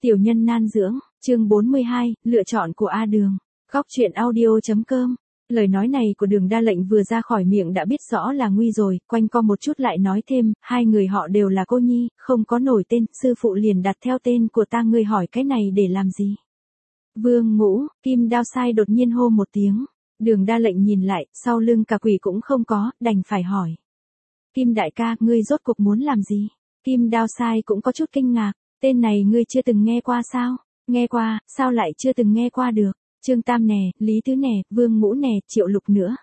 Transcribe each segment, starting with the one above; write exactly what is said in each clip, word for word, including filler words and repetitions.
Tiểu nhân nan dưỡng, chương bốn mươi hai, lựa chọn của A Đường. Góc truyện audio chấm com. Lời nói này của Đường Đa Lệnh vừa ra khỏi miệng đã biết rõ là nguy rồi, quanh co một chút lại nói thêm, hai người họ đều là cô nhi, không có nổi tên, sư phụ liền đặt theo tên của ta, ngươi hỏi cái này để làm gì? Vương Ngũ, Kim Đao Sai đột nhiên hô một tiếng. Đường Đa Lệnh nhìn lại, sau lưng cả quỷ cũng không có, đành phải hỏi. Kim đại ca, ngươi rốt cuộc muốn làm gì? Kim Đao Sai cũng có chút kinh ngạc, tên này ngươi chưa từng nghe qua sao? Nghe qua, sao lại chưa từng nghe qua được? Trương Tam nè, Lý Tứ nè, Vương Ngũ nè, Triệu Lục nữa.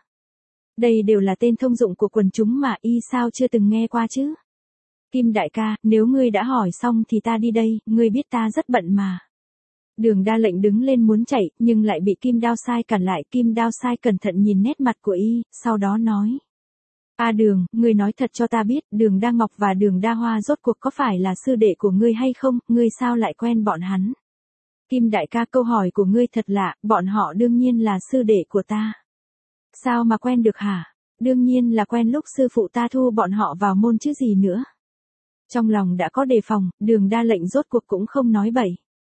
Đây đều là tên thông dụng của quần chúng mà y sao chưa từng nghe qua chứ? Kim đại ca, nếu ngươi đã hỏi xong thì ta đi đây, ngươi biết ta rất bận mà. Đường Đa Lệnh đứng lên muốn chạy, nhưng lại bị Kim Đao Sai cản lại. Kim Đao Sai cẩn thận nhìn nét mặt của y, sau đó nói. A Đường, ngươi nói thật cho ta biết, Đường Đa Ngọc và Đường Đa Hoa rốt cuộc có phải là sư đệ của ngươi hay không, ngươi sao lại quen bọn hắn? Kim đại ca, câu hỏi của ngươi thật lạ, bọn họ đương nhiên là sư đệ của ta. Sao mà quen được hả? Đương nhiên là quen lúc sư phụ ta thu bọn họ vào môn chứ gì nữa. Trong lòng đã có đề phòng, Đường Đa Lệnh rốt cuộc cũng không nói bậy.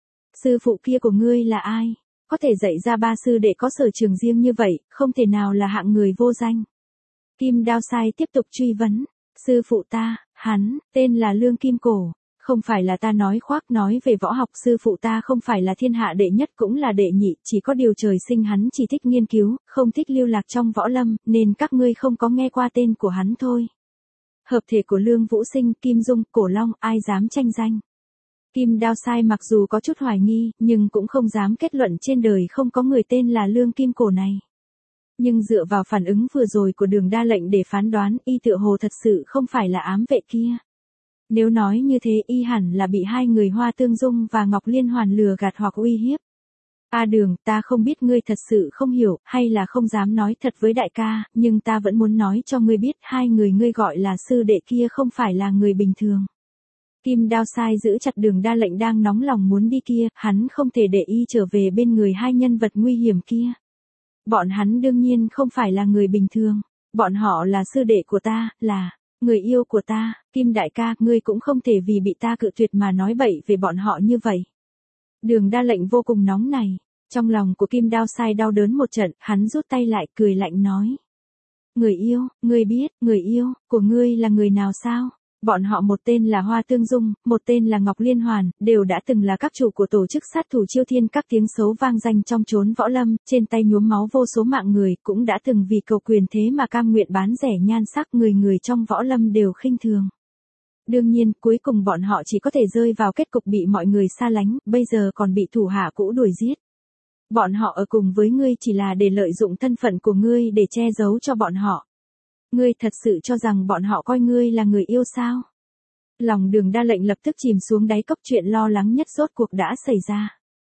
Sư phụ kia của ngươi là ai? Có thể dạy ra ba sư đệ có sở trường riêng như vậy, không thể nào là hạng người vô danh. Kim Đao Sai tiếp tục truy vấn. Sư phụ ta, hắn, tên là Lương Kim Cổ. Không phải là ta nói khoác nói về võ học, sư phụ ta không phải là thiên hạ đệ nhất cũng là đệ nhị, chỉ có điều trời sinh hắn chỉ thích nghiên cứu, không thích lưu lạc trong võ lâm, nên các ngươi không có nghe qua tên của hắn thôi. Hợp thể của Lương Vũ Sinh, Kim Dung, Cổ Long, ai dám tranh danh. Kim Đao Sai mặc dù có chút hoài nghi, nhưng cũng không dám kết luận trên đời không có người tên là Lương Kim Cổ này. Nhưng dựa vào phản ứng vừa rồi của Đường Đa Lệnh để phán đoán, y tựa hồ thật sự không phải là ám vệ kia. Nếu nói như thế, y hẳn là bị hai người Hoa Tương Dung và Ngọc Liên Hoàn lừa gạt hoặc uy hiếp. A Đường, ta không biết ngươi thật sự không hiểu, hay là không dám nói thật với đại ca, nhưng ta vẫn muốn nói cho ngươi biết, hai người ngươi gọi là sư đệ kia không phải là người bình thường. Kim Đao Sai giữ chặt Đường Đa Lệnh đang nóng lòng muốn đi kia, hắn không thể để y trở về bên người hai nhân vật nguy hiểm kia. Bọn hắn đương nhiên không phải là người bình thường, bọn họ là sư đệ của ta, là người yêu của ta. Kim đại ca, ngươi cũng không thể vì bị ta cự tuyệt mà nói bậy về bọn họ như vậy. Đường Đa Lệnh vô cùng nóng này, trong lòng của Kim Đao Sai đau đớn một trận, hắn rút tay lại, cười lạnh nói. Người yêu, ngươi biết, người yêu của ngươi là người nào sao? Bọn họ một tên là Hoa Tương Dung, một tên là Ngọc Liên Hoàn, đều đã từng là các chủ của tổ chức sát thủ Chiêu Thiên, các tiếng xấu vang danh trong chốn võ lâm, trên tay nhuốm máu vô số mạng người, cũng đã từng vì cầu quyền thế mà cam nguyện bán rẻ nhan sắc, người người trong võ lâm đều khinh thường. Đương nhiên, cuối cùng bọn họ chỉ có thể rơi vào kết cục bị mọi người xa lánh, bây giờ còn bị thủ hạ cũ đuổi giết. Bọn họ ở cùng với ngươi chỉ là để lợi dụng thân phận của ngươi để che giấu cho bọn họ. Ngươi thật sự cho rằng bọn họ coi ngươi là người yêu sao? Lòng Đường Đa Lệnh lập tức chìm xuống đáy cốc, chuyện lo lắng nhất rốt cuộc đã xảy ra.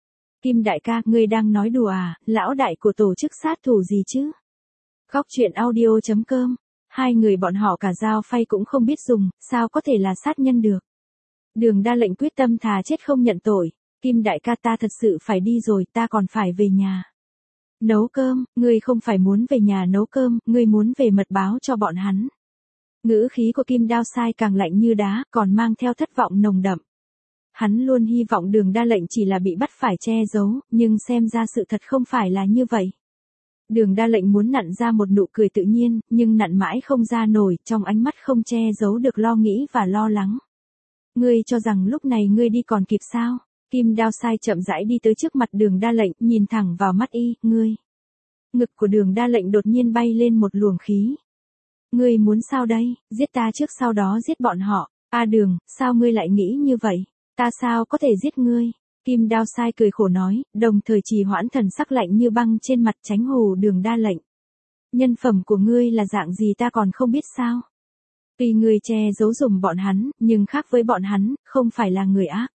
Kim đại ca, ngươi đang nói đùa à, lão đại của tổ chức sát thủ gì chứ? Góc truyện audio chấm com. Hai người bọn họ cả dao phay cũng không biết dùng, sao có thể là sát nhân được? Đường Đa Lệnh quyết tâm thà chết không nhận tội. Kim đại ca, ta thật sự phải đi rồi, ta còn phải về nhà nấu cơm. Ngươi không phải muốn về nhà nấu cơm, ngươi muốn về mật báo cho bọn hắn. Ngữ khí của Kim Đao Sai càng lạnh như đá, còn mang theo thất vọng nồng đậm. Hắn luôn hy vọng Đường Đa Lệnh chỉ là bị bắt phải che giấu, nhưng xem ra sự thật không phải là như vậy. Đường Đa Lệnh muốn nặn ra một nụ cười tự nhiên, nhưng nặn mãi không ra nổi, trong ánh mắt không che giấu được lo nghĩ và lo lắng. Ngươi cho rằng lúc này ngươi đi còn kịp sao? Kim Đao Sai chậm rãi đi tới trước mặt Đường Đa Lệnh, nhìn thẳng vào mắt y, ngươi. Ngực của Đường Đa Lệnh đột nhiên bay lên một luồng khí. Ngươi muốn sao đây, giết ta trước sau đó giết bọn họ. A Đường, sao ngươi lại nghĩ như vậy? Ta sao có thể giết ngươi? Kim Đao Sai cười khổ nói, đồng thời trì hoãn thần sắc lạnh như băng trên mặt, tránh hù Đường Đa Lệnh. Nhân phẩm của ngươi là dạng gì ta còn không biết sao? Tuy ngươi che giấu dùm bọn hắn, nhưng khác với bọn hắn, không phải là người ác.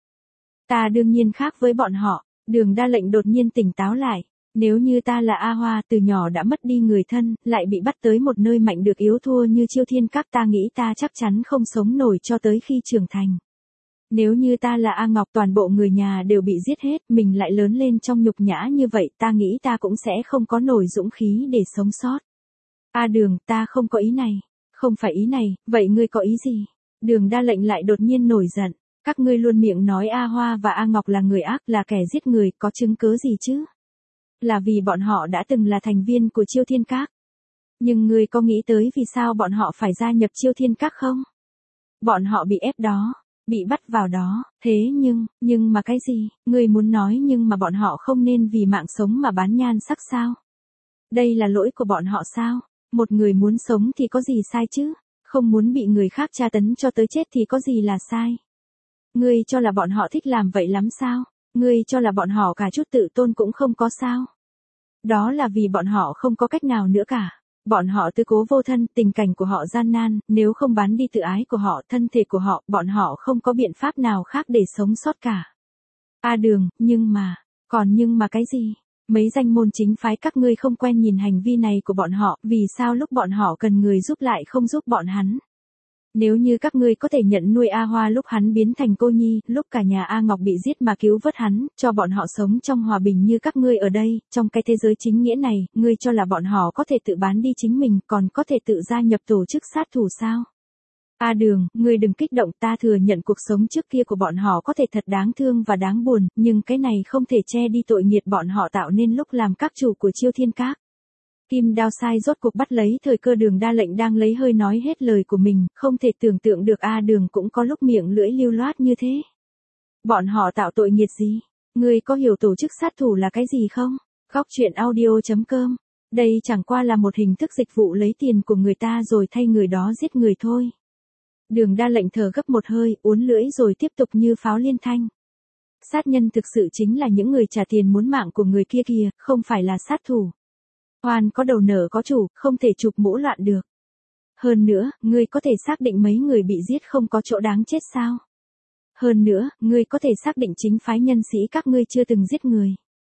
Ta đương nhiên khác với bọn họ. Đường Đa Lệnh đột nhiên tỉnh táo lại. Nếu như ta là A Hoa, từ nhỏ đã mất đi người thân, lại bị bắt tới một nơi mạnh được yếu thua như Chiêu Thiên Các, ta nghĩ ta chắc chắn không sống nổi cho tới khi trưởng thành. Nếu như ta là A Ngọc, toàn bộ người nhà đều bị giết hết, mình lại lớn lên trong nhục nhã như vậy, ta nghĩ ta cũng sẽ không có nổi dũng khí để sống sót. A Đường, ta không có ý này. Không phải ý này, vậy ngươi có ý gì? Đường Đa Lệnh lại đột nhiên nổi giận. Các ngươi luôn miệng nói A Hoa và A Ngọc là người ác, là kẻ giết người, có chứng cứ gì chứ? Là vì bọn họ đã từng là thành viên của Chiêu Thiên Các. Nhưng ngươi có nghĩ tới vì sao bọn họ phải gia nhập Chiêu Thiên Các không? Bọn họ bị ép đó, bị bắt vào đó, thế nhưng, nhưng mà cái gì, ngươi muốn nói nhưng mà bọn họ không nên vì mạng sống mà bán nhan sắc sao? Đây là lỗi của bọn họ sao? Một người muốn sống thì có gì sai chứ? Không muốn bị người khác tra tấn cho tới chết thì có gì là sai? Ngươi cho là bọn họ thích làm vậy lắm sao? Ngươi cho là bọn họ cả chút tự tôn cũng không có sao? Đó là vì bọn họ không có cách nào nữa cả. Bọn họ tư cố vô thân, tình cảnh của họ gian nan, nếu không bán đi tự ái của họ, thân thể của họ, bọn họ không có biện pháp nào khác để sống sót cả. A Đường, nhưng mà, còn nhưng mà cái gì? Mấy danh môn chính phái các ngươi không quen nhìn hành vi này của bọn họ, vì sao lúc bọn họ cần người giúp lại không giúp bọn hắn? Nếu như các ngươi có thể nhận nuôi A Hoa lúc hắn biến thành cô nhi, lúc cả nhà A Ngọc bị giết mà cứu vớt hắn, cho bọn họ sống trong hòa bình như các ngươi ở đây, trong cái thế giới chính nghĩa này, ngươi cho là bọn họ có thể tự bán đi chính mình, còn có thể tự gia nhập tổ chức sát thủ sao? A Đường, ngươi đừng kích động, ta thừa nhận cuộc sống trước kia của bọn họ có thể thật đáng thương và đáng buồn, nhưng cái này không thể che đi tội nghiệt bọn họ tạo nên lúc làm các chủ của Chiêu Thiên Các. Kim Đao Sai rốt cuộc bắt lấy thời cơ Đường Đa Lệnh đang lấy hơi nói hết lời của mình, không thể tưởng tượng được A Đường cũng có lúc miệng lưỡi lưu loát như thế. Bọn họ tạo tội nghiệt gì? Ngươi có hiểu tổ chức sát thủ là cái gì không? Góc truyện audio chấm com. Đây chẳng qua là một hình thức dịch vụ lấy tiền của người ta rồi thay người đó giết người thôi. Đường Đa Lệnh thở gấp một hơi, uốn lưỡi rồi tiếp tục như pháo liên thanh. Sát nhân thực sự chính là những người trả tiền muốn mạng của người kia kìa, không phải là sát thủ. Oan có đầu nợ có chủ, không thể chụp mũ loạn được. Hơn nữa, ngươi có thể xác định mấy người bị giết không có chỗ đáng chết sao? Hơn nữa, ngươi có thể xác định chính phái nhân sĩ các ngươi chưa từng giết người.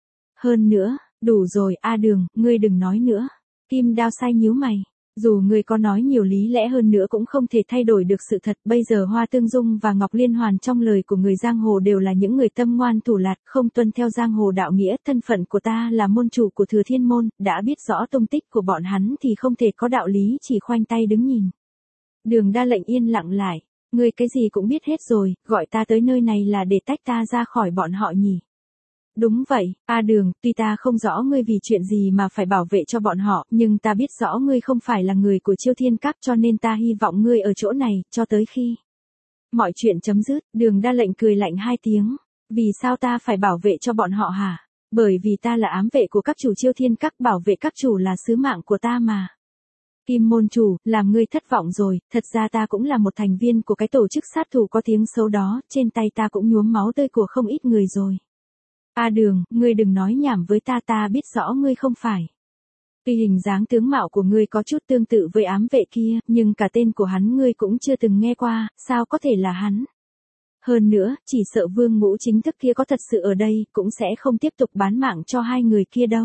Hơn nữa, đủ rồi, A Đường, ngươi đừng nói nữa. Kim Đao Sai nhíu mày. Dù ngươi có nói nhiều lý lẽ hơn nữa cũng không thể thay đổi được sự thật, bây giờ Hoa Tương Dung và Ngọc Liên Hoàn trong lời của người giang hồ đều là những người tâm ngoan thủ lạt, không tuân theo giang hồ đạo nghĩa, thân phận của ta là môn chủ của Thừa Thiên môn, đã biết rõ tung tích của bọn hắn thì không thể có đạo lý chỉ khoanh tay đứng nhìn. Đường Đa Lệnh yên lặng lại, ngươi cái gì cũng biết hết rồi, gọi ta tới nơi này là để tách ta ra khỏi bọn họ nhỉ? Đúng vậy, A Đường, tuy ta không rõ ngươi vì chuyện gì mà phải bảo vệ cho bọn họ, nhưng ta biết rõ ngươi không phải là người của Chiêu Thiên Các cho nên ta hy vọng ngươi ở chỗ này, cho tới khi mọi chuyện chấm dứt. Đường Đa Lệnh cười lạnh hai tiếng. Vì sao ta phải bảo vệ cho bọn họ hả? Bởi vì ta là ám vệ của các chủ Chiêu Thiên Các, bảo vệ các chủ là sứ mạng của ta mà. Kim môn chủ, làm ngươi thất vọng rồi, thật ra ta cũng là một thành viên của cái tổ chức sát thủ có tiếng xấu đó, trên tay ta cũng nhuốm máu tươi của không ít người rồi. A Đường, ngươi đừng nói nhảm với ta, ta biết rõ ngươi không phải. Tuy hình dáng tướng mạo của ngươi có chút tương tự với ám vệ kia, nhưng cả tên của hắn ngươi cũng chưa từng nghe qua, sao có thể là hắn? Hơn nữa, chỉ sợ Vương Ngũ chính thức kia có thật sự ở đây, cũng sẽ không tiếp tục bán mạng cho hai người kia đâu.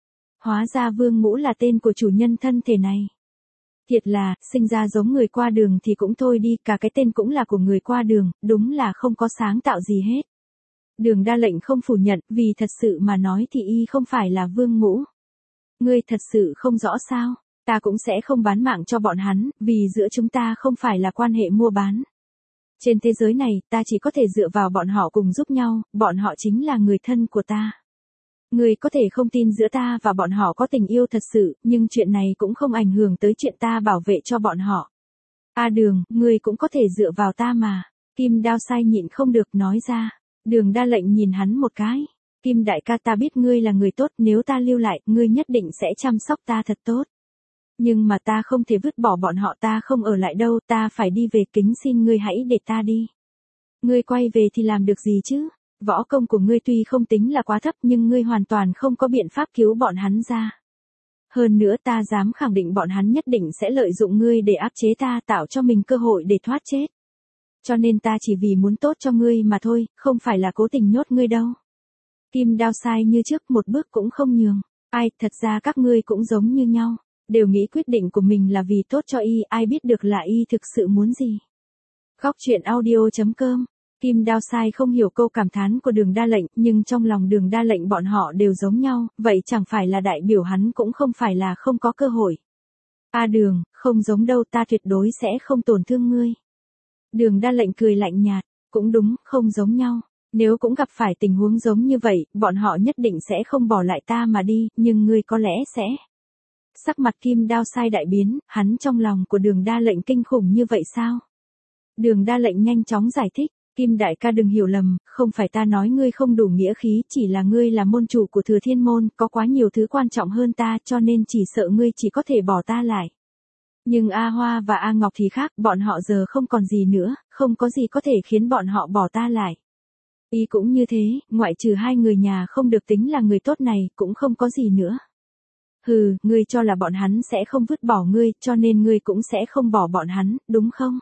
Hóa ra Vương Ngũ là tên của chủ nhân thân thể này. Thiệt là, sinh ra giống người qua đường thì cũng thôi đi, cả cái tên cũng là của người qua đường, đúng là không có sáng tạo gì hết. Đường Đa Lệnh không phủ nhận, vì thật sự mà nói thì y không phải là Vương Ngũ. Ngươi thật sự không rõ sao? Ta cũng sẽ không bán mạng cho bọn hắn, vì giữa chúng ta không phải là quan hệ mua bán. Trên thế giới này, ta chỉ có thể dựa vào bọn họ cùng giúp nhau, bọn họ chính là người thân của ta. Ngươi có thể không tin giữa ta và bọn họ có tình yêu thật sự, nhưng chuyện này cũng không ảnh hưởng tới chuyện ta bảo vệ cho bọn họ. A Đường, ngươi cũng có thể dựa vào ta mà. Kim Đao Sai nhịn không được nói ra. Đường Đa Lệnh nhìn hắn một cái. Kim đại ca, ta biết ngươi là người tốt, nếu ta lưu lại, ngươi nhất định sẽ chăm sóc ta thật tốt. Nhưng mà ta không thể vứt bỏ bọn họ, ta không ở lại đâu, ta phải đi về, kính xin ngươi hãy để ta đi. Ngươi quay về thì làm được gì chứ? Võ công của ngươi tuy không tính là quá thấp nhưng ngươi hoàn toàn không có biện pháp cứu bọn hắn ra. Hơn nữa ta dám khẳng định bọn hắn nhất định sẽ lợi dụng ngươi để áp chế ta, tạo cho mình cơ hội để thoát chết. Cho nên ta chỉ vì muốn tốt cho ngươi mà thôi, không phải là cố tình nhốt ngươi đâu. Kim Đao Sai như trước một bước cũng không nhường. Ai, thật ra các ngươi cũng giống như nhau, đều nghĩ quyết định của mình là vì tốt cho y, ai biết được là y thực sự muốn gì. Góc truyện audio chấm com. Kim Đao Sai không hiểu câu cảm thán của Đường Đa Lệnh, nhưng trong lòng Đường Đa Lệnh bọn họ đều giống nhau, vậy chẳng phải là đại biểu hắn cũng không phải là không có cơ hội. A Đường, không giống đâu, ta tuyệt đối sẽ không tổn thương ngươi. Đường Đa Lệnh cười lạnh nhạt, Cũng đúng, không giống nhau. Nếu cũng gặp phải tình huống giống như vậy, bọn họ nhất định sẽ không bỏ lại ta mà đi, nhưng ngươi có lẽ sẽ. Sắc mặt Kim Đao Sai đại biến, hắn trong lòng của Đường Đa Lệnh kinh khủng như vậy sao? Đường Đa Lệnh nhanh chóng giải thích, Kim đại ca đừng hiểu lầm, không phải ta nói ngươi không đủ nghĩa khí, chỉ là ngươi là môn chủ của Thừa Thiên môn, có quá nhiều thứ quan trọng hơn ta, cho nên chỉ sợ ngươi chỉ có thể bỏ ta lại. Nhưng A Hoa và A Ngọc thì khác, bọn họ giờ không còn gì nữa, không có gì có thể khiến bọn họ bỏ ta lại. Y cũng như thế, ngoại trừ hai người nhà không được tính là người tốt này, cũng không có gì nữa. Hừ, ngươi cho là bọn hắn sẽ không vứt bỏ ngươi, cho nên ngươi cũng sẽ không bỏ bọn hắn, đúng không?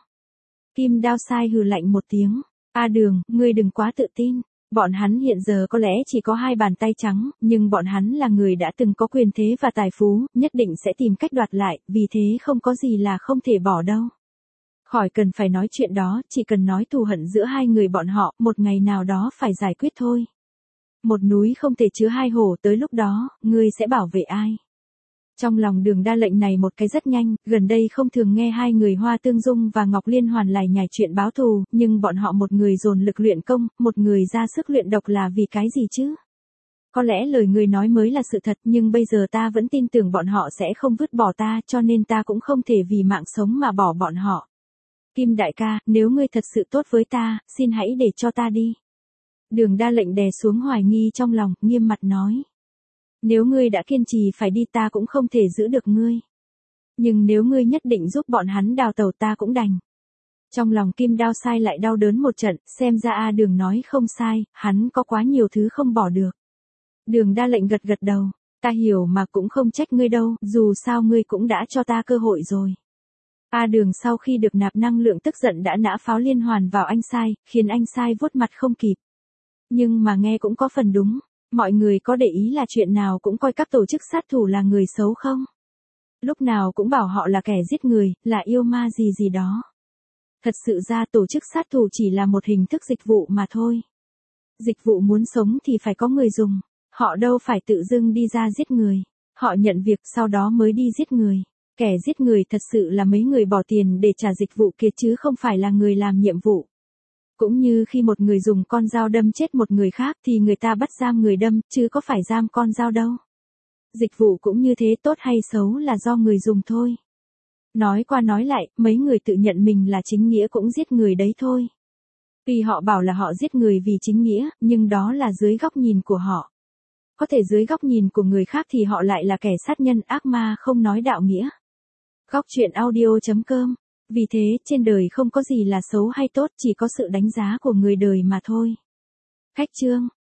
Kim Đao Sai hừ lạnh một tiếng. A Đường, ngươi đừng quá tự tin. Bọn hắn hiện giờ có lẽ chỉ có hai bàn tay trắng, nhưng bọn hắn là người đã từng có quyền thế và tài phú, nhất định sẽ tìm cách đoạt lại, vì thế không có gì là không thể bỏ đâu. Khỏi cần phải nói chuyện đó, chỉ cần nói thù hận giữa hai người bọn họ, một ngày nào đó phải giải quyết thôi. Một núi không thể chứa hai hổ, tới lúc đó, ngươi sẽ bảo vệ ai? Trong lòng Đường Đa Lệnh này một cái rất nhanh, gần đây không thường nghe hai người Hoa Tương Dung và Ngọc Liên Hoàn lải nhải chuyện báo thù, nhưng bọn họ một người dồn lực luyện công, một người ra sức luyện độc là vì cái gì chứ? Có lẽ lời người nói mới là sự thật, nhưng bây giờ ta vẫn tin tưởng bọn họ sẽ không vứt bỏ ta, cho nên ta cũng không thể vì mạng sống mà bỏ bọn họ. Kim đại ca, nếu ngươi thật sự tốt với ta, xin hãy để cho ta đi. Đường Đa Lệnh đè xuống hoài nghi trong lòng, nghiêm mặt nói. Nếu ngươi đã kiên trì phải đi ta cũng không thể giữ được ngươi. Nhưng nếu ngươi nhất định giúp bọn hắn đào tẩu ta cũng đành. Trong lòng Kim Đao Sai lại đau đớn một trận, xem ra A Đường nói không sai, hắn có quá nhiều thứ không bỏ được. Đường Đa Lệnh gật gật đầu, ta hiểu mà cũng không trách ngươi đâu, dù sao ngươi cũng đã cho ta cơ hội rồi. A Đường sau khi được nạp năng lượng tức giận đã nã pháo liên hoàn vào anh Sai, khiến anh Sai vuốt mặt không kịp. Nhưng mà nghe cũng có phần đúng. Mọi người có để ý là chuyện nào cũng coi các tổ chức sát thủ là người xấu không? Lúc nào cũng bảo họ là kẻ giết người, là yêu ma gì gì đó. Thật sự ra tổ chức sát thủ chỉ là một hình thức dịch vụ mà thôi. Dịch vụ muốn sống thì phải có người dùng. Họ đâu phải tự dưng đi ra giết người. Họ nhận việc sau đó mới đi giết người. Kẻ giết người thật sự là mấy người bỏ tiền để trả dịch vụ kia chứ không phải là người làm nhiệm vụ. Cũng như khi một người dùng con dao đâm chết một người khác thì người ta bắt giam người đâm, chứ có phải giam con dao đâu. Dịch vụ cũng như thế, tốt hay xấu là do người dùng thôi. Nói qua nói lại, mấy người tự nhận mình là chính nghĩa cũng giết người đấy thôi. Vì họ bảo là họ giết người vì chính nghĩa, nhưng đó là dưới góc nhìn của họ. Có thể dưới góc nhìn của người khác thì họ lại là kẻ sát nhân ác ma không nói đạo nghĩa. Góc truyện audio chấm com. Vì thế, trên đời không có gì là xấu hay tốt, chỉ có sự đánh giá của người đời mà thôi. Khách chương